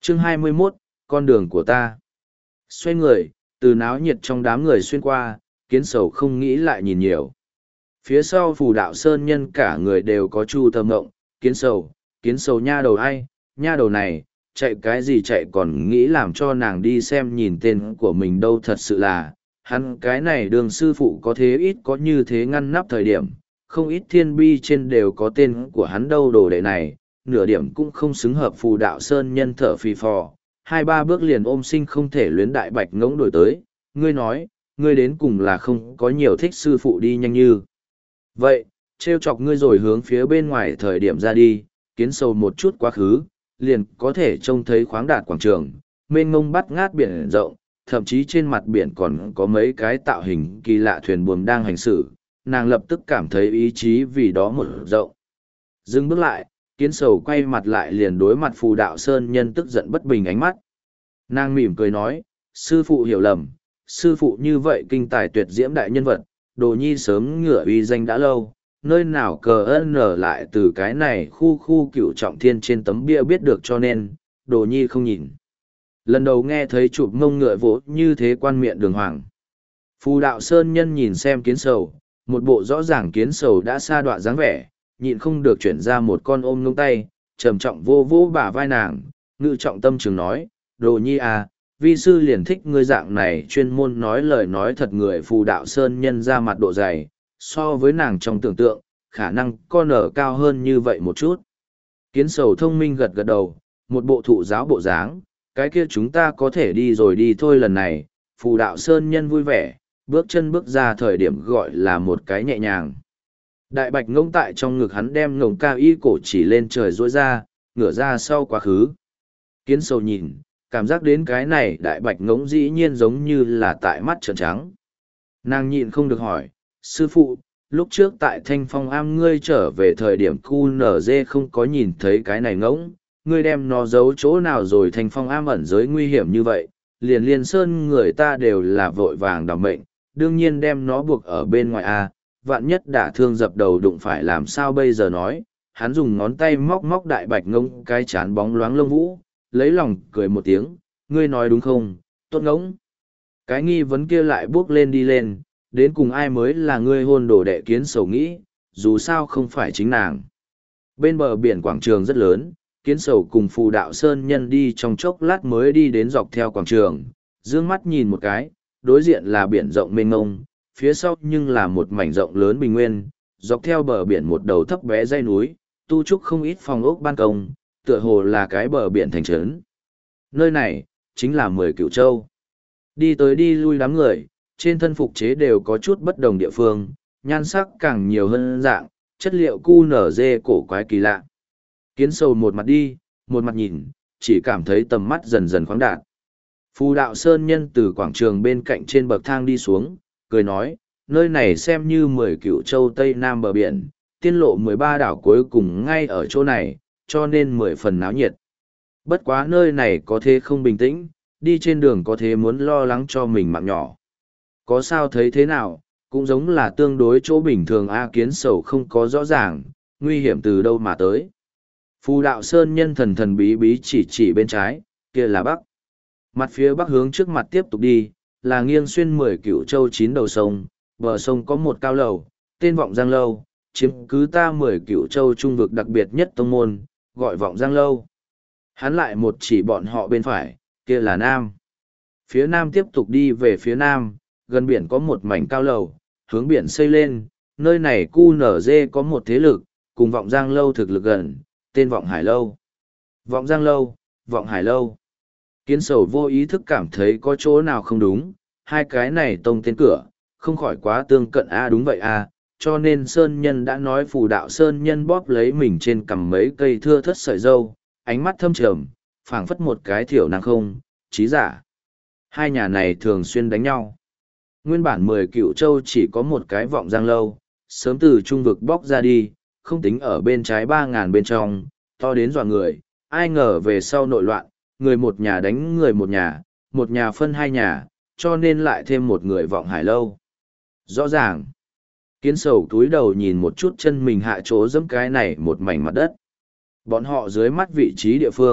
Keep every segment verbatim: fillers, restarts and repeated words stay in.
Chương hai mươi mốt, con đường của ta. Xoay người, từ náo nhiệt trong đám người xuyên qua, kiến sầu không nghĩ lại nhìn nhiều. Phía sau phù đạo sơn nhân cả người đều có chu thơm ngộng, kiến sầu, kiến sầu nha đầu ai, nha đầu này, chạy cái gì chạy còn nghĩ làm cho nàng đi xem nhìn tên của mình đâu thật sự là, hắn cái này đường sư phụ có thế ít có như thế ngăn nắp thời điểm, không ít thiên bi trên đều có tên của hắn đâu đồ đệ này, nửa điểm cũng không xứng hợp phù đạo sơn nhân thở phì phò, hai ba bước liền ôm sinh không thể luyến đại bạch ngỗng đổi tới, ngươi nói, ngươi đến cùng là không có nhiều thích sư phụ đi nhanh như. Vậy, trêu chọc ngươi rồi hướng phía bên ngoài thời điểm ra đi, kiến sầu một chút quá khứ, liền có thể trông thấy khoáng đạt quảng trường, mênh mông bắt ngát biển rộng, thậm chí trên mặt biển còn có mấy cái tạo hình kỳ lạ thuyền buồm đang hành xử, nàng lập tức cảm thấy ý chí vì đó một rộng. Dừng bước lại, kiến sầu quay mặt lại liền đối mặt phù đạo sơn nhân tức giận bất bình ánh mắt. Nàng mỉm cười nói, sư phụ hiểu lầm, sư phụ như vậy kinh tài tuyệt diễm đại nhân vật, đồ nhi sớm ngửa uy danh đã lâu, nơi nào cờ ân nở lại từ cái này khu khu cựu trọng thiên trên tấm bia biết được cho nên, đồ nhi không nhìn. Lần đầu nghe thấy chụp mông ngựa vỗ như thế quan miệng đường hoàng. Phù đạo sơn nhân nhìn xem kiến sầu, một bộ rõ ràng kiến sầu đã sa đọa dáng vẻ, nhịn không được chuyển ra một con ôm ngông tay, trầm trọng vô vô bả vai nàng, ngự trọng tâm trường nói, đồ nhi à, vi sư liền thích ngươi dạng này chuyên môn nói lời nói thật người phù đạo sơn nhân ra mặt độ dày, so với nàng trong tưởng tượng, khả năng con ở cao hơn như vậy một chút. Kiến sầu thông minh gật gật đầu, một bộ thụ giáo bộ dáng, cái kia chúng ta có thể đi rồi đi thôi lần này, phù đạo sơn nhân vui vẻ, bước chân bước ra thời điểm gọi là một cái nhẹ nhàng. Đại bạch ngông tại trong ngực hắn đem ngồng cao y cổ chỉ lên trời rối ra, ngửa ra sau quá khứ. Kiến sầu nhìn, cảm giác đến cái này đại bạch ngỗng dĩ nhiên giống như là tại mắt trợn trắng. Nàng nhịn không được hỏi, sư phụ, lúc trước tại thanh phong am ngươi trở về thời điểm cu nở dê không có nhìn thấy cái này ngỗng, ngươi đem nó giấu chỗ nào rồi thanh phong am ẩn giới nguy hiểm như vậy, liền liên sơn người ta đều là vội vàng đảm mệnh, đương nhiên đem nó buộc ở bên ngoài a, vạn nhất đả thương dập đầu đụng phải làm sao bây giờ nói, hắn dùng ngón tay móc móc đại bạch ngỗng cái chán bóng loáng lông vũ, lấy lòng cười một tiếng, ngươi nói đúng không, tốt ngỗng. Cái nghi vấn kia lại bước lên đi lên, đến cùng ai mới là ngươi hôn đồ đệ kiến sầu nghĩ, dù sao không phải chính nàng. Bên bờ biển quảng trường rất lớn, kiến sầu cùng phù đạo sơn nhân đi trong chốc lát mới đi đến dọc theo quảng trường, dương mắt nhìn một cái, đối diện là biển rộng mênh mông, phía sau nhưng là một mảnh rộng lớn bình nguyên, dọc theo bờ biển một đầu thấp bé dãy núi, tu trúc không ít phòng ốc ban công, tựa hồ là cái bờ biển thành trấn. Nơi này, chính là mười cửu châu. Đi tới đi lui đám người, trên thân phục chế đều có chút bất đồng địa phương, nhan sắc càng nhiều hơn dạng, chất liệu cu nở dê cổ quái kỳ lạ. Kiến sầu một mặt đi, một mặt nhìn, chỉ cảm thấy tầm mắt dần dần khoáng đạt. Phù đạo sơn nhân từ quảng trường bên cạnh trên bậc thang đi xuống, cười nói, nơi này xem như mười cửu châu Tây Nam bờ biển, tiên lộ mười ba đảo cuối cùng ngay ở chỗ này, cho nên mười phần náo nhiệt. Bất quá nơi này có thế không bình tĩnh, đi trên đường có thế muốn lo lắng cho mình mạng nhỏ. Có sao thấy thế nào, cũng giống là tương đối chỗ bình thường A Kiến sầu không có rõ ràng, nguy hiểm từ đâu mà tới. Phù đạo sơn nhân thần thần bí bí chỉ chỉ bên trái, kia là bắc. Mặt phía bắc hướng trước mặt tiếp tục đi, là nghiêng xuyên mười cửu châu chín đầu sông, bờ sông có một cao lầu, tên Vọng Giang Lâu, chiếm cứ ta mười cửu châu trung vực đặc biệt nhất tông môn, gọi Vọng Giang Lâu. Hắn lại một chỉ bọn họ bên phải, kia là Nam. Phía Nam tiếp tục đi về phía Nam, gần biển có một mảnh cao lầu, hướng biển xây lên, nơi này cu nở dê có một thế lực, cùng Vọng Giang Lâu thực lực gần, tên Vọng Hải Lâu. Vọng Giang Lâu, Vọng Hải Lâu. Kiến sầu vô ý thức cảm thấy có chỗ nào không đúng, hai cái này tông tên cửa, không khỏi quá tương cận a đúng vậy a, cho nên Sơn Nhân đã nói phù đạo Sơn Nhân bóp lấy mình trên cằm mấy cây thưa thất sợi dâu, ánh mắt thâm trầm, phảng phất một cái thiểu năng không, trí giả. Hai nhà này thường xuyên đánh nhau. Nguyên bản mười cựu châu chỉ có một cái Vọng Giang Lâu, sớm từ trung vực bóc ra đi, không tính ở bên trái ba ngàn bên trong, to đến dọa người, ai ngờ về sau nội loạn, người một nhà đánh người một nhà, một nhà phân hai nhà, cho nên lại thêm một người Vọng Hải Lâu. Rõ ràng, Kiến sầu túi đầu nhìn một chút chân mình hạ chỗ dẫm cái này một mảnh mặt đất. Bọn họ dưới mắt vị trí địa phương,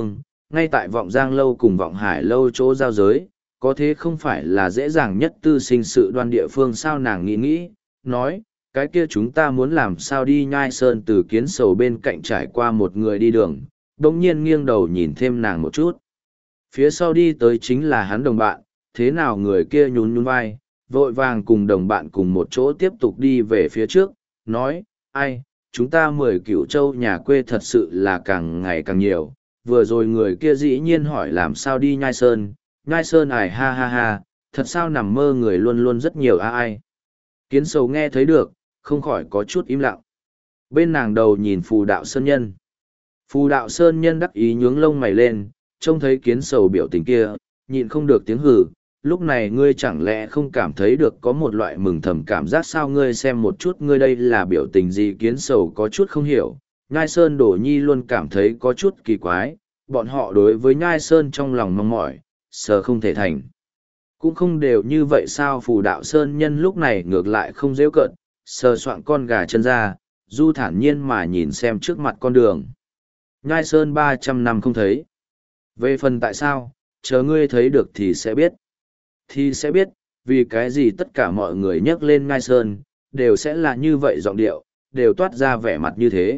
ngay tại vọng giang lâu cùng vọng hải lâu chỗ giao giới, có thế không phải là dễ dàng nhất tư sinh sự đoan địa phương sao nàng nghĩ nghĩ, nói, cái kia chúng ta muốn làm sao đi nhai sơn từ kiến sầu bên cạnh trải qua một người đi đường, đồng nhiên nghiêng đầu nhìn thêm nàng một chút. Phía sau đi tới chính là hắn đồng bạn, thế nào người kia nhún nhún vai, vội vàng cùng đồng bạn cùng một chỗ tiếp tục đi về phía trước, nói, ai, chúng ta mười cửu châu nhà quê thật sự là càng ngày càng nhiều, vừa rồi người kia dĩ nhiên hỏi làm sao đi nhai sơn, nhai sơn ải ha ha ha, thật sao nằm mơ người luôn luôn rất nhiều a ai. Kiến sầu nghe thấy được, không khỏi có chút im lặng. Bên nàng đầu nhìn phù đạo sơn nhân. Phù đạo sơn nhân đắc ý nhướng lông mày lên, trông thấy kiến sầu biểu tình kia, nhịn không được tiếng hừ, lúc này ngươi chẳng lẽ không cảm thấy được có một loại mừng thầm cảm giác sao ngươi xem một chút ngươi đây là biểu tình gì kiến sầu có chút không hiểu. Nhai Sơn Đổ Nhi luôn cảm thấy có chút kỳ quái, bọn họ đối với Nhai Sơn trong lòng mong mỏi, sợ không thể thành. Cũng không đều như vậy sao phù đạo Sơn nhân lúc này ngược lại không dễ cận, sờ soạng con gà chân ra, du thản nhiên mà nhìn xem trước mặt con đường. Nhai Sơn ba trăm năm không thấy. Về phần tại sao, chờ ngươi thấy được thì sẽ biết. Thì sẽ biết, vì cái gì tất cả mọi người nhắc lên Nhai Sơn, đều sẽ là như vậy giọng điệu, đều toát ra vẻ mặt như thế.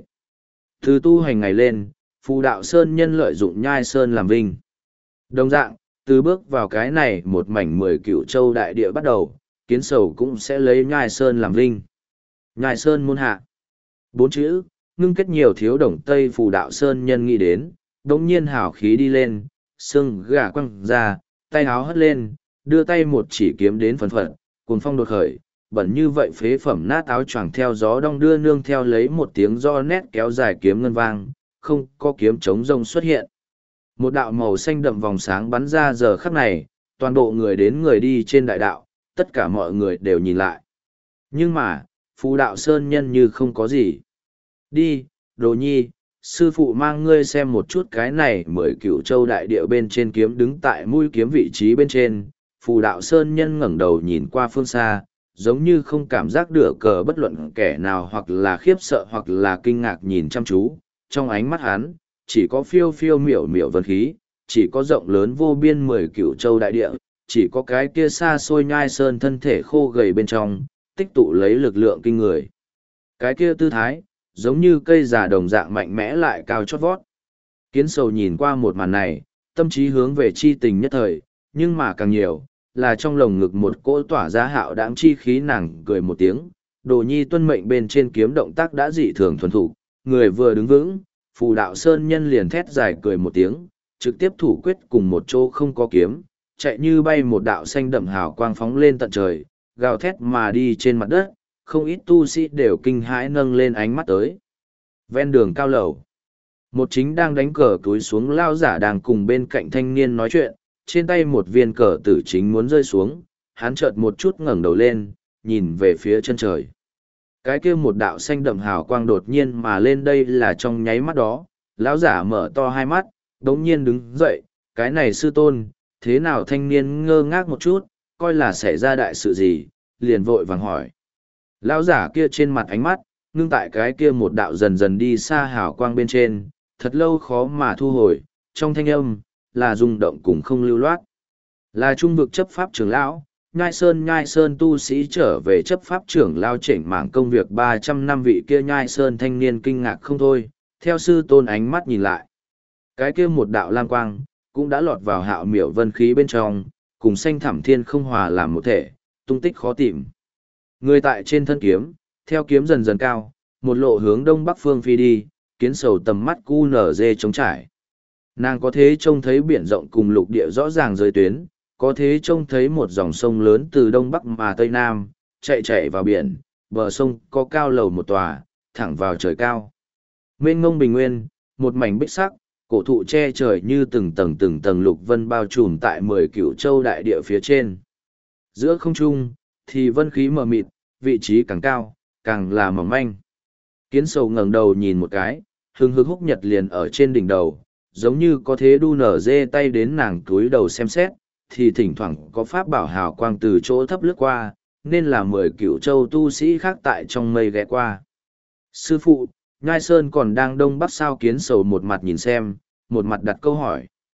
Từ tu hành ngày lên, phù đạo Sơn nhân lợi dụng Nhai Sơn làm vinh. Đồng dạng, từ bước vào cái này một mảnh mười cựu châu đại địa bắt đầu, kiến sầu cũng sẽ lấy Nhai Sơn làm vinh. Nhai Sơn môn hạ. Bốn chữ, ngưng kết nhiều thiếu đồng Tây phù đạo Sơn nhân nghĩ đến, đống nhiên hào khí đi lên, xương gà quăng ra, tay áo hất lên, đưa tay một chỉ kiếm đến phần phận, cuồng phong đột khởi, bẩn như vậy phế phẩm nát áo choàng theo gió đong đưa nương theo lấy một tiếng do nét kéo dài kiếm ngân vang, không có kiếm chống rông xuất hiện. Một đạo màu xanh đậm vòng sáng bắn ra giờ khắc này, toàn bộ người đến người đi trên đại đạo, tất cả mọi người đều nhìn lại. Nhưng mà, phù đạo sơn nhân như không có gì. Đi, đồ nhi, sư phụ mang ngươi xem một chút cái này mười cửu châu đại địa bên trên kiếm đứng tại mũi kiếm vị trí bên trên. Phù đạo sơn nhân ngẩng đầu nhìn qua phương xa, giống như không cảm giác được cờ bất luận kẻ nào hoặc là khiếp sợ hoặc là kinh ngạc nhìn chăm chú. Trong ánh mắt hắn, chỉ có phiêu phiêu miểu miểu vân khí, chỉ có rộng lớn vô biên mười cửu châu đại địa, chỉ có cái kia xa xôi nhai sơn thân thể khô gầy bên trong, tích tụ lấy lực lượng kinh người. Cái kia tư thái, giống như cây già đồng dạng mạnh mẽ lại cao chót vót. Kiến sầu nhìn qua một màn này, tâm trí hướng về chi tình nhất thời, nhưng mà càng nhiều, là trong lồng ngực một cỗ tỏa ra hạo đãng chi khí nàng cười một tiếng, đồ nhi tuân mệnh bên trên kiếm động tác đã dị thường thuần thủ, người vừa đứng vững, phù đạo sơn nhân liền thét dài cười một tiếng, trực tiếp thủ quyết cùng một chỗ không có kiếm, chạy như bay một đạo xanh đậm hào quang phóng lên tận trời, gào thét mà đi trên mặt đất, không ít tu sĩ đều kinh hãi nâng lên ánh mắt tới. Ven đường cao lầu, một chính đang đánh cờ túi xuống lao giả đang cùng bên cạnh thanh niên nói chuyện, trên tay một viên cờ tử chính muốn rơi xuống, hắn chợt một chút ngẩng đầu lên, nhìn về phía chân trời. Cái kia một đạo xanh đậm hào quang đột nhiên mà lên đây là trong nháy mắt đó, lão giả mở to hai mắt, đống nhiên đứng dậy, cái này sư tôn, thế nào thanh niên ngơ ngác một chút, coi là xảy ra đại sự gì, liền vội vàng hỏi. Lão giả kia trên mặt ánh mắt, ngưng tại cái kia một đạo dần dần đi xa hào quang bên trên, thật lâu khó mà thu hồi, trong thanh âm, là rung động cùng không lưu loát. Là trung vực chấp pháp trưởng lão, nhai sơn nhai sơn tu sĩ trở về chấp pháp trưởng lao chỉnh mảng công việc ba trăm năm vị kia nhai sơn thanh niên kinh ngạc không thôi, theo sư tôn ánh mắt nhìn lại. Cái kia một đạo lam quang, cũng đã lọt vào hạo miểu vân khí bên trong, cùng xanh thẳm thiên không hòa làm một thể, tung tích khó tìm. Người tại trên thân kiếm, theo kiếm dần dần cao, một lộ hướng đông bắc phương phi đi, kiến sầu tầm mắt cu nở dê trống trải. Nàng có thế trông thấy biển rộng cùng lục địa rõ ràng rơi tuyến, có thế trông thấy một dòng sông lớn từ đông bắc mà tây nam, chạy chạy vào biển, bờ sông có cao lầu một tòa, thẳng vào trời cao. Mênh ngông bình nguyên, một mảnh bích sắc, cổ thụ che trời như từng tầng từng tầng lục vân bao trùm tại mười cửu châu đại địa phía trên. Giữa không trung, thì vân khí mờ mịt, vị trí càng cao, càng là mỏng manh. Kiến sầu ngẩng đầu nhìn một cái, hừng hực húc nhật liền ở trên đỉnh đầu, giống như có thế đu nở dê tay đến nàng túi đầu xem xét, thì thỉnh thoảng có pháp bảo hào quang từ chỗ thấp lướt qua, nên là mười cửu châu tu sĩ khác tại trong mây ghé qua. Sư phụ, Nhai Sơn còn đang đông bắc sao kiến sầu một mặt nhìn xem, một mặt đặt câu hỏi.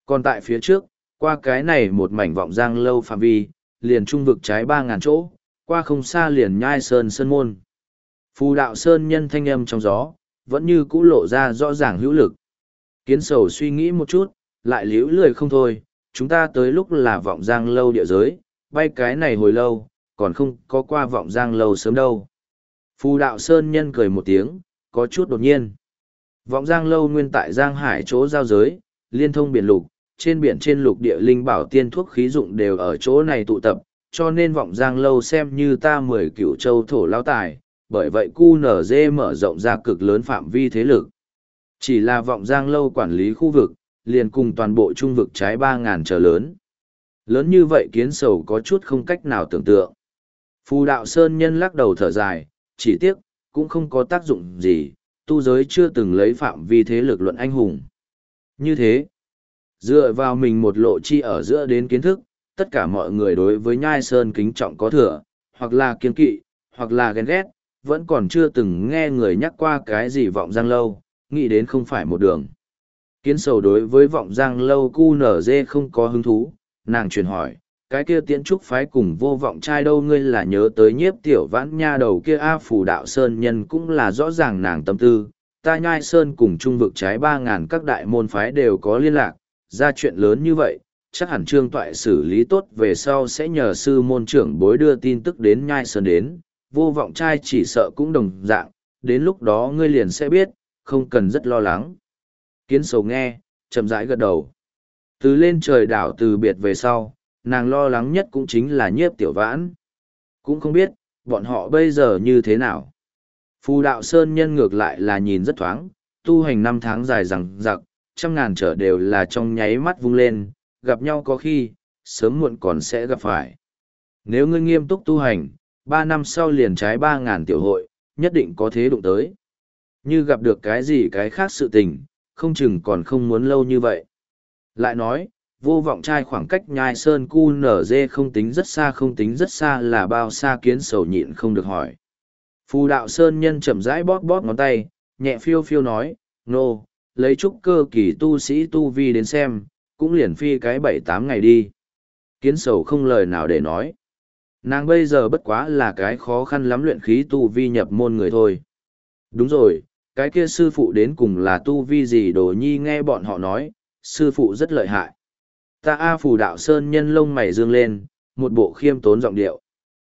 Còn tại phía trước, qua cái này một mảnh vọng giang lâu phạm vi, liền trung vực trái ba ngàn chỗ, qua không xa liền nhai sơn sơn môn. Phù đạo sơn nhân thanh âm trong gió, vẫn như cũ lộ ra rõ ràng hữu lực. Kiến sầu suy nghĩ một chút, lại liễu lười không thôi, chúng ta tới lúc là vọng giang lâu địa giới, bay cái này hồi lâu, còn không có qua vọng giang lâu sớm đâu. Phù đạo sơn nhân cười một tiếng, có chút đột nhiên. Vọng giang lâu nguyên tại giang hải chỗ giao giới, liên thông biển lục, trên biển trên lục địa linh bảo tiên thuốc khí dụng đều ở chỗ này tụ tập, cho nên vọng giang lâu xem như ta mười cửu châu thổ lao tài, bởi vậy cu nở dê mở rộng ra cực lớn phạm vi thế lực. Chỉ là vọng giang lâu quản lý khu vực, liền cùng toàn bộ trung vực trái ba ngàn trở lớn. Lớn như vậy kiến sầu có chút không cách nào tưởng tượng. Phù đạo sơn nhân lắc đầu thở dài, chỉ tiếc, cũng không có tác dụng gì, tu giới chưa từng lấy phạm vi thế lực luận anh hùng. Như thế, dựa vào mình một lộ chi ở giữa đến kiến thức, tất cả mọi người đối với nhai sơn kính trọng có thừa, hoặc là kiên kỵ, hoặc là ghen ghét, vẫn còn chưa từng nghe người nhắc qua cái gì vọng giang lâu, nghĩ đến không phải một đường. Kiến sầu đối với vọng giang lâu cu nở dê không có hứng thú, nàng truyền hỏi, cái kia tiễn trúc phái cùng vô vọng trai đâu, ngươi là nhớ tới nhiếp tiểu vãn nha đầu kia a. Phù đạo sơn nhân cũng là rõ ràng nàng tâm tư, ta nhai sơn cùng trung vực trái ba ngàn các đại môn phái đều có liên lạc, ra chuyện lớn như vậy, chắc hẳn trương toại xử lý tốt về sau sẽ nhờ sư môn trưởng bối đưa tin tức đến nhai sơn đến, vô vọng trai chỉ sợ cũng đồng dạng, đến lúc đó ngươi liền sẽ biết, không cần rất lo lắng. Kiến sầu nghe, chậm rãi gật đầu. Từ lên trời đảo từ biệt về sau, nàng lo lắng nhất cũng chính là nhiếp tiểu vãn. Cũng không biết, bọn họ bây giờ như thế nào. Phù đạo sơn nhân ngược lại là nhìn rất thoáng, tu hành năm tháng dài rằng giặc, trăm ngàn trở đều là trong nháy mắt vung lên, gặp nhau có khi, sớm muộn còn sẽ gặp phải. Nếu ngươi nghiêm túc tu hành, ba năm sau liền trái ba ngàn tiểu hội, nhất định có thế đụng tới. Như gặp được cái gì cái khác sự tình, không chừng còn không muốn lâu như vậy. Lại nói, vô vọng trai khoảng cách nhai sơn cu nở dê không tính rất xa không tính rất xa là bao xa kiến sầu nhịn không được hỏi. Phù đạo sơn nhân chậm rãi bóp bóp ngón tay, nhẹ phiêu phiêu nói, nô, lấy trúc cơ kỳ tu sĩ tu vi đến xem, cũng liền phi cái bảy tám ngày đi. Kiến sầu không lời nào để nói. Nàng bây giờ bất quá là cái khó khăn lắm luyện khí tu vi nhập môn người thôi. Đúng rồi, cái kia sư phụ đến cùng là tu vi gì đồ nhi nghe bọn họ nói, sư phụ rất lợi hại. Ta A Phù đạo sơn nhân lông mày dương lên, một bộ khiêm tốn giọng điệu.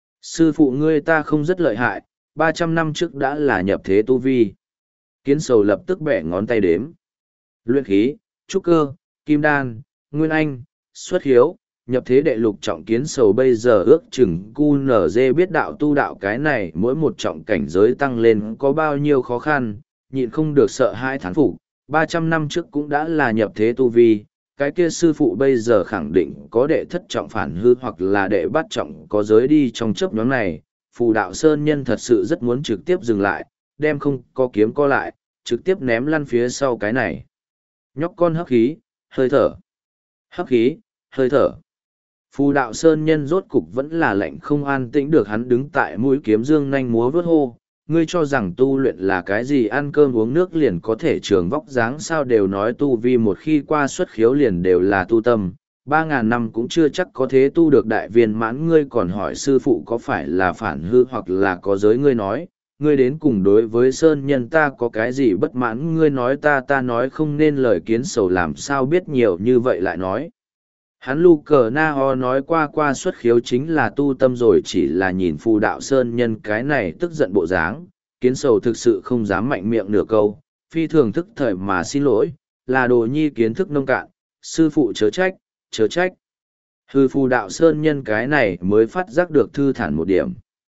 Sư phụ ngươi ta không rất lợi hại, ba trăm năm trước đã là nhập thế tu vi. Kiến sầu lập tức bẻ ngón tay đếm. Luyện khí, trúc cơ, kim đan, nguyên anh, xuất hiếu, nhập thế đệ lục trọng. Kiến sầu bây giờ ước chừng cu nở dê biết đạo tu đạo cái này mỗi một trọng cảnh giới tăng lên có bao nhiêu khó khăn, nhịn không được sợ hai thán phục. ba trăm năm trước cũng đã là nhập thế tu vi, cái kia sư phụ bây giờ khẳng định có đệ thất trọng phản hư hoặc là đệ bát trọng có giới đi trong chớp nhóm này. Phù đạo sơn nhân thật sự rất muốn trực tiếp dừng lại, đem không có kiếm co lại, trực tiếp ném lăn phía sau cái này. Nhóc con hấp khí, hơi thở. Hấp khí, hơi thở. Phù đạo sơn nhân rốt cục vẫn là lạnh không an tĩnh được, hắn đứng tại mũi kiếm dương nhanh múa vớt hô. Ngươi cho rằng tu luyện là cái gì, ăn cơm uống nước liền có thể trường vóc dáng sao? Đều nói tu vi một khi qua xuất khiếu liền đều là tu tâm, ba ngàn năm cũng chưa chắc có thế tu được đại viên mãn. Ngươi còn hỏi sư phụ có phải là phản hư hoặc là có giới, ngươi nói, ngươi đến cùng đối với sơn nhân ta có cái gì bất mãn? Ngươi nói ta ta nói không nên lời. Kiến sầu làm sao biết nhiều như vậy lại nói. Hắn lu cờ na ho nói qua qua xuất khiếu chính là tu tâm rồi, chỉ là nhìn phù đạo sơn nhân cái này tức giận bộ dáng, kiến sầu thực sự không dám mạnh miệng nửa câu, phi thường thức thời mà xin lỗi, là đồ nhi kiến thức nông cạn, sư phụ chớ trách, chớ trách. Hư phù đạo sơn nhân cái này mới phát giác được thư thản một điểm.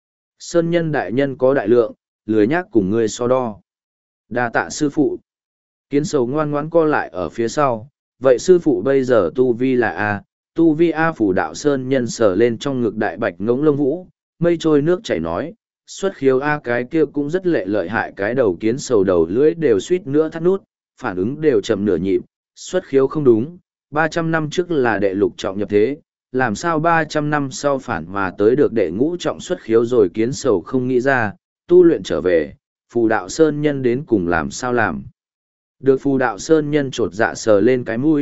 Sơn nhân đại nhân có đại lượng, lười nhác cùng ngươi so đo. Đa tạ sư phụ. Kiến sầu ngoan ngoãn co lại ở phía sau. Vậy sư phụ bây giờ tu vi là A, tu vi A. Phù đạo sơn nhân sờ lên trong ngực đại bạch ngỗng lông vũ, mây trôi nước chảy nói, xuất khiếu A cái kia cũng rất lệ lợi hại. Cái đầu kiến sầu đầu lưỡi đều suýt nữa thắt nút, phản ứng đều chậm nửa nhịp, xuất khiếu không đúng, ba trăm năm trước là đệ lục trọng nhập thế, làm sao ba trăm năm sau phản mà tới được đệ ngũ trọng xuất khiếu rồi? Kiến sầu không nghĩ ra, tu luyện trở về, phù đạo sơn nhân đến cùng làm sao làm. Được phù đạo sơn nhân trột dạ sờ lên cái mũi,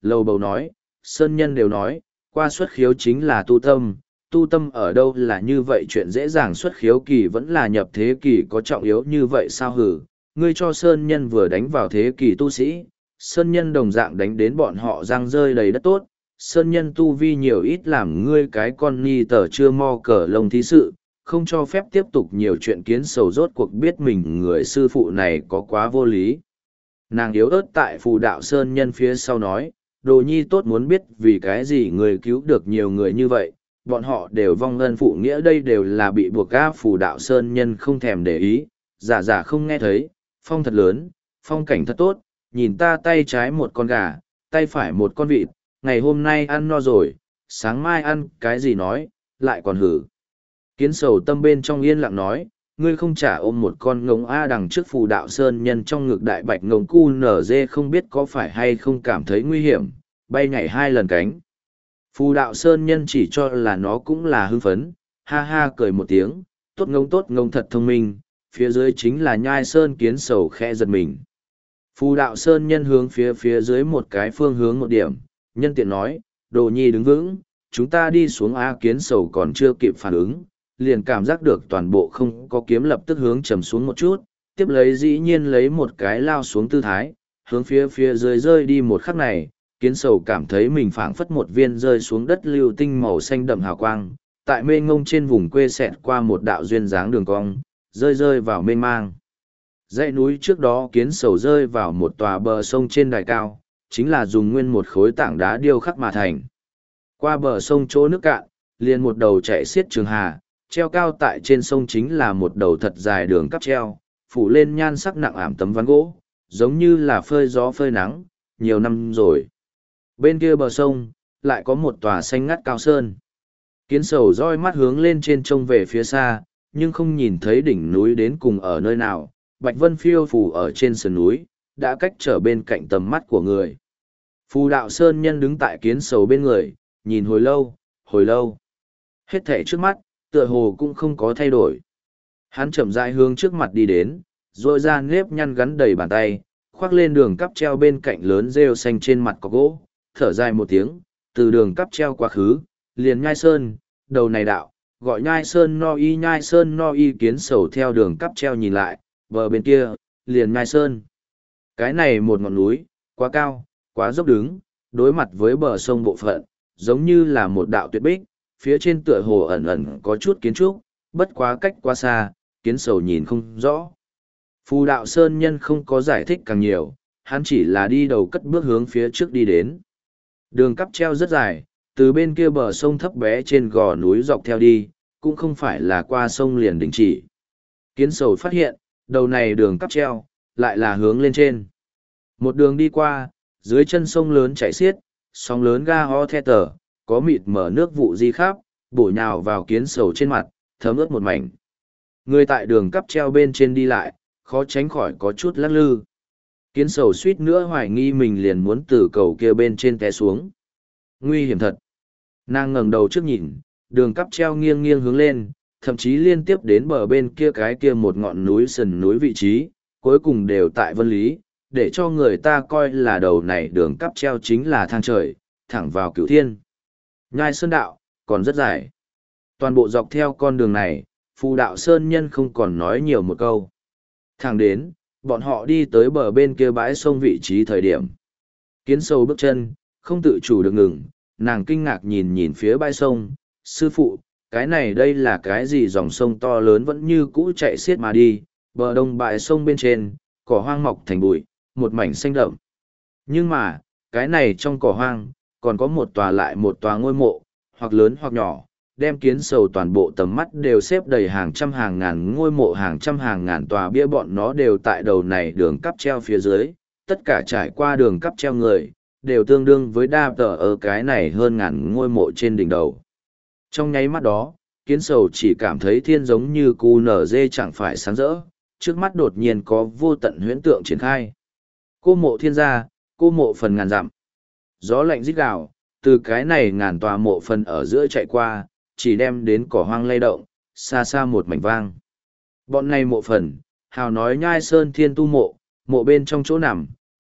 lầu bầu nói, sơn nhân đều nói, qua xuất khiếu chính là tu tâm, tu tâm ở đâu là như vậy chuyện dễ dàng xuất khiếu kỳ vẫn là nhập thế kỳ có trọng yếu như vậy sao hử, ngươi cho sơn nhân vừa đánh vào thế kỳ tu sĩ, sơn nhân đồng dạng đánh đến bọn họ răng rơi đầy đất tốt, sơn nhân tu vi nhiều ít làm ngươi cái con ni tờ chưa mo cờ lông thí sự, không cho phép tiếp tục nhiều chuyện kiến sầu rốt cuộc biết mình người sư phụ này có quá vô lý. Nàng yếu ớt tại phù đạo sơn nhân phía sau nói, đồ nhi tốt muốn biết vì cái gì người cứu được nhiều người như vậy, bọn họ đều vong ân phụ nghĩa đây đều là bị buộc ga phù đạo sơn nhân không thèm để ý, giả giả không nghe thấy, phong thật lớn, phong cảnh thật tốt, nhìn ta tay trái một con gà, tay phải một con vịt, ngày hôm nay ăn no rồi, sáng mai ăn cái gì nói, lại còn hử. Kiến sầu tâm bên trong yên lặng nói, ngươi không trả ôm một con ngỗng A đằng trước phù đạo sơn nhân trong ngực đại bạch ngỗng cu nở dê không biết có phải hay không cảm thấy nguy hiểm, bay nhảy hai lần cánh. Phù đạo sơn nhân chỉ cho là nó cũng là hưng phấn, ha ha cười một tiếng, tốt ngông tốt ngông thật thông minh, phía dưới chính là nhai sơn kiến sầu khẽ giật mình. Phù đạo sơn nhân hướng phía phía dưới một cái phương hướng một điểm, nhân tiện nói, đồ nhi đứng vững, chúng ta đi xuống A kiến sầu còn chưa kịp phản ứng, liền cảm giác được toàn bộ không có kiếm lập tức hướng trầm xuống một chút, tiếp lấy dĩ nhiên lấy một cái lao xuống tư thái, hướng phía phía dưới rơi đi một khắc này, kiến sầu cảm thấy mình phảng phất một viên rơi xuống đất lưu tinh màu xanh đậm hào quang, tại mênh ngông trên vùng quê xẹt qua một đạo duyên dáng đường cong, rơi rơi vào mênh mang. Dãy núi trước đó kiến sầu rơi vào một tòa bờ sông trên đài cao, chính là dùng nguyên một khối tảng đá điêu khắc mà thành. Qua bờ sông chỗ nước cạn, liền một đầu chạy xiết trường hà, treo cao tại trên sông chính là một đầu thật dài đường cắp treo, phủ lên nhan sắc nặng ảm tấm ván gỗ, giống như là phơi gió phơi nắng, nhiều năm rồi. Bên kia bờ sông, lại có một tòa xanh ngắt cao sơn. Kiến sầu roi mắt hướng lên trên trông về phía xa, nhưng không nhìn thấy đỉnh núi đến cùng ở nơi nào, bạch vân phiêu phù ở trên sườn núi, đã cách trở bên cạnh tầm mắt của người. Phù đạo sơn nhân đứng tại kiến sầu bên người, nhìn hồi lâu, hồi lâu. Hết thảy trước mắt, tựa hồ cũng không có thay đổi. Hắn chậm rãi hướng trước mặt đi đến, rồi ra nếp nhăn gắn đầy bàn tay, khoác lên đường cắp treo bên cạnh lớn rêu xanh trên mặt có gỗ, thở dài một tiếng, từ đường cắp treo quá khứ, liền nhai sơn, đầu này đạo, gọi nhai sơn no y nhai sơn no y kiến sầu theo đường cắp treo nhìn lại, bờ bên kia, liền nhai sơn. Cái này một ngọn núi, quá cao, quá dốc đứng, đối mặt với bờ sông bộ phận, giống như là một đạo tuyệt bích, phía trên tựa hồ ẩn ẩn có chút kiến trúc, bất quá cách quá xa, kiến sầu nhìn không rõ. Phù đạo sơn nhân không có giải thích càng nhiều, hắn chỉ là đi đầu cất bước hướng phía trước đi đến. Đường cắp treo rất dài, từ bên kia bờ sông thấp bé trên gò núi dọc theo đi, cũng không phải là qua sông liền đình chỉ. Kiến sầu phát hiện, đầu này đường cắp treo, lại là hướng lên trên. Một đường đi qua, dưới chân sông lớn chảy xiết, sóng lớn ga ho the tờ, có mịt mở nước vụ di khắp, bổ nhào vào kiến sầu trên mặt, thấm ướt một mảnh. Người tại đường cắp treo bên trên đi lại, khó tránh khỏi có chút lắc lư. Kiến sầu suýt nữa hoài nghi mình liền muốn từ cầu kia bên trên té xuống. Nguy hiểm thật. Nàng ngẩng đầu trước nhìn, đường cắp treo nghiêng nghiêng hướng lên, thậm chí liên tiếp đến bờ bên kia cái kia một ngọn núi sườn núi vị trí, cuối cùng đều tại Vân Lý, để cho người ta coi là đầu này đường cắp treo chính là thang trời, thẳng vào cửu thiên. Nhai sơn đạo, còn rất dài. Toàn bộ dọc theo con đường này, phù đạo sơn nhân không còn nói nhiều một câu. Thẳng đến, bọn họ đi tới bờ bên kia bãi sông vị trí thời điểm. Kiến sâu bước chân, không tự chủ được ngừng, nàng kinh ngạc nhìn nhìn phía bãi sông, sư phụ, cái này đây là cái gì dòng sông to lớn vẫn như cũ chạy xiết mà đi, bờ đông bãi sông bên trên, cỏ hoang mọc thành bụi, một mảnh xanh đậm. Nhưng mà, cái này trong cỏ hoang, còn có một tòa lại một tòa ngôi mộ, hoặc lớn hoặc nhỏ, đem kiến sầu toàn bộ tầm mắt đều xếp đầy hàng trăm hàng ngàn ngôi mộ hàng trăm hàng ngàn tòa bia bọn nó đều tại đầu này đường cắp treo phía dưới, tất cả trải qua đường cắp treo người, đều tương đương với đa tờ ở cái này hơn ngàn ngôi mộ trên đỉnh đầu. Trong nháy mắt đó, kiến sầu chỉ cảm thấy thiên giống như cu nở dê chẳng phải sáng rỡ, trước mắt đột nhiên có vô tận huyễn tượng triển khai. Cô mộ thiên gia, cô mộ phần ngàn dặm. Gió lạnh rít gào, từ cái này ngàn tòa mộ phần ở giữa chạy qua, chỉ đem đến cỏ hoang lay động, xa xa một mảnh vang. Bọn này mộ phần, hào nói nhai sơn thiên tu mộ, mộ bên trong chỗ nằm,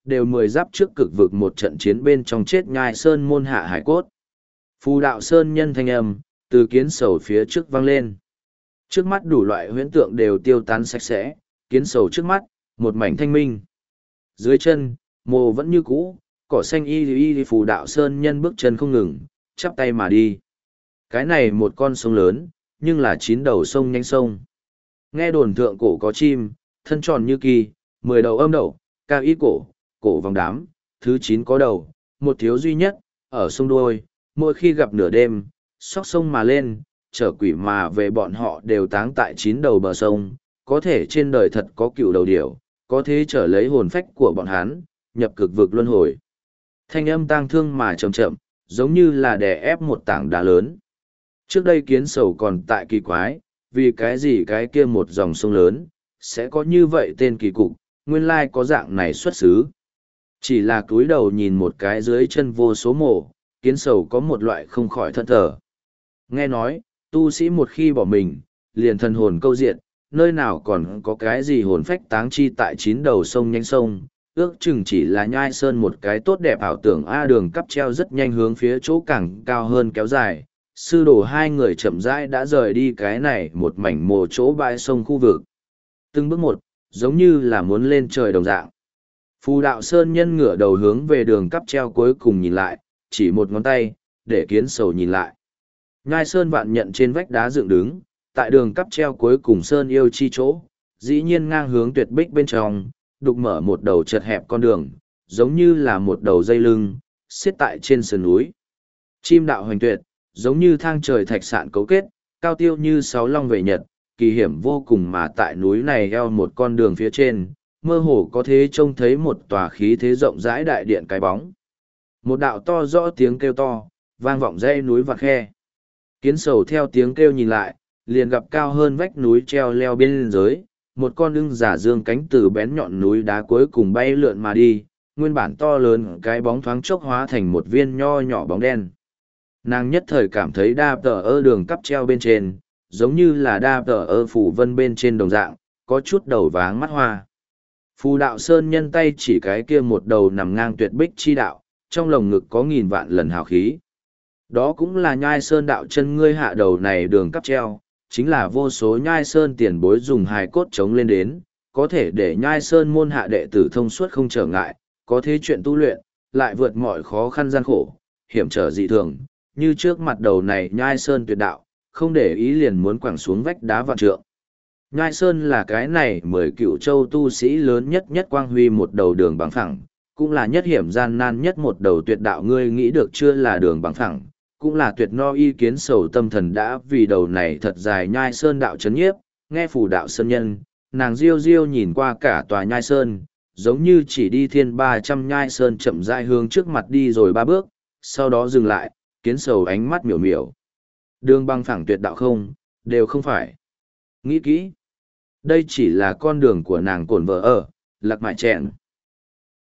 đều mười giáp trước cực vực một trận chiến bên trong chết nhai sơn môn hạ hải cốt. Phù đạo sơn nhân thanh âm, từ kiến sầu phía trước vang lên. Trước mắt đủ loại huyễn tượng đều tiêu tán sạch sẽ, kiến sầu trước mắt, một mảnh thanh minh. Dưới chân, mồ vẫn như cũ, cỏ xanh y y phù đạo sơn nhân bước chân không ngừng, chắp tay mà đi. Cái này một con sông lớn, nhưng là chín đầu sông nhánh sông. Nghe đồn thượng cổ có chim, thân tròn như kỳ, mười đầu âm đậu, cao y cổ, cổ vòng đám, thứ chín có đầu, một thiếu duy nhất, ở sông đuôi, mỗi khi gặp nửa đêm, sóc sông mà lên, trở quỷ mà về bọn họ đều táng tại chín đầu bờ sông, có thể trên đời thật có cựu đầu điểu, có thế trở lấy hồn phách của bọn hắn, nhập cực vực luân hồi. Thanh âm tang thương mà chậm chậm, giống như là đè ép một tảng đá lớn. Trước đây kiến sầu còn tại kỳ quái, vì cái gì cái kia một dòng sông lớn, sẽ có như vậy tên kỳ cục, nguyên lai có dạng này xuất xứ. Chỉ là cúi đầu nhìn một cái dưới chân vô số mộ, kiến sầu có một loại không khỏi thân thở. Nghe nói, tu sĩ một khi bỏ mình, liền thần hồn câu diệt, nơi nào còn có cái gì hồn phách táng chi tại chín đầu sông nhánh sông, ước chừng chỉ là nhai sơn một cái tốt đẹp ảo tưởng A đường cắp treo rất nhanh hướng phía chỗ càng cao hơn kéo dài. Sư đồ hai người chậm rãi đã rời đi cái này một mảnh mồ chỗ bãi sông khu vực. Từng bước một, giống như là muốn lên trời đồng dạng. Phù đạo sơn nhân ngửa đầu hướng về đường cắp treo cuối cùng nhìn lại, chỉ một ngón tay, để kiến sầu nhìn lại. Nhai sơn vạn nhận trên vách đá dựng đứng, tại đường cắp treo cuối cùng sơn yêu chi chỗ, dĩ nhiên ngang hướng tuyệt bích bên trong, đục mở một đầu chật hẹp con đường, giống như là một đầu dây lưng, xiết tại trên sườn núi. Chim đạo hoành tuyệt, giống như thang trời thạch sạn cấu kết, cao tiêu như sáu long về nhật, kỳ hiểm vô cùng mà tại núi này eo một con đường phía trên, mơ hồ có thế trông thấy một tòa khí thế rộng rãi đại điện cái bóng. Một đạo to rõ tiếng kêu to, vang vọng dãy núi và khe. Kiến sầu theo tiếng kêu nhìn lại, liền gặp cao hơn vách núi treo leo bên dưới, một con ưng giả dương cánh từ bén nhọn núi đá cuối cùng bay lượn mà đi, nguyên bản to lớn cái bóng thoáng chốc hóa thành một viên nho nhỏ bóng đen. Nàng nhất thời cảm thấy đa tờ ơ đường cắp treo bên trên, giống như là đa tờ ơ phủ vân bên trên đồng dạng, có chút đầu váng mắt hoa. Phù đạo sơn nhân tay chỉ cái kia một đầu nằm ngang tuyệt bích chi đạo, trong lồng ngực có nghìn vạn lần hào khí. Đó cũng là nhai sơn đạo chân ngươi hạ đầu này đường cắp treo, chính là vô số nhai sơn tiền bối dùng hài cốt chống lên đến, có thể để nhai sơn môn hạ đệ tử thông suốt không trở ngại, có thế chuyện tu luyện, lại vượt mọi khó khăn gian khổ, hiểm trở dị thường, như trước mặt đầu này nhai sơn tuyệt đạo, không để ý liền muốn quẳng xuống vách đá vạn trượng. Nhai sơn là cái này mười cựu châu tu sĩ lớn nhất nhất quang huy một đầu đường bằng phẳng, cũng là nhất hiểm gian nan nhất một đầu tuyệt đạo ngươi nghĩ được chưa là đường bằng phẳng, cũng là tuyệt no ý kiến sầu tâm thần đã vì đầu này thật dài nhai sơn đạo chấn nhiếp, nghe phù đạo sơn nhân, nàng riêu riêu nhìn qua cả tòa nhai sơn, giống như chỉ đi thiên ba trăm nhai sơn chậm rãi hướng trước mặt đi rồi ba bước, sau đó dừng lại, kiến sầu ánh mắt miểu miểu. Đường băng phẳng tuyệt đạo không, đều không phải. Nghĩ kỹ, đây chỉ là con đường của nàng cổn vợ ở, lạc mại chẹn.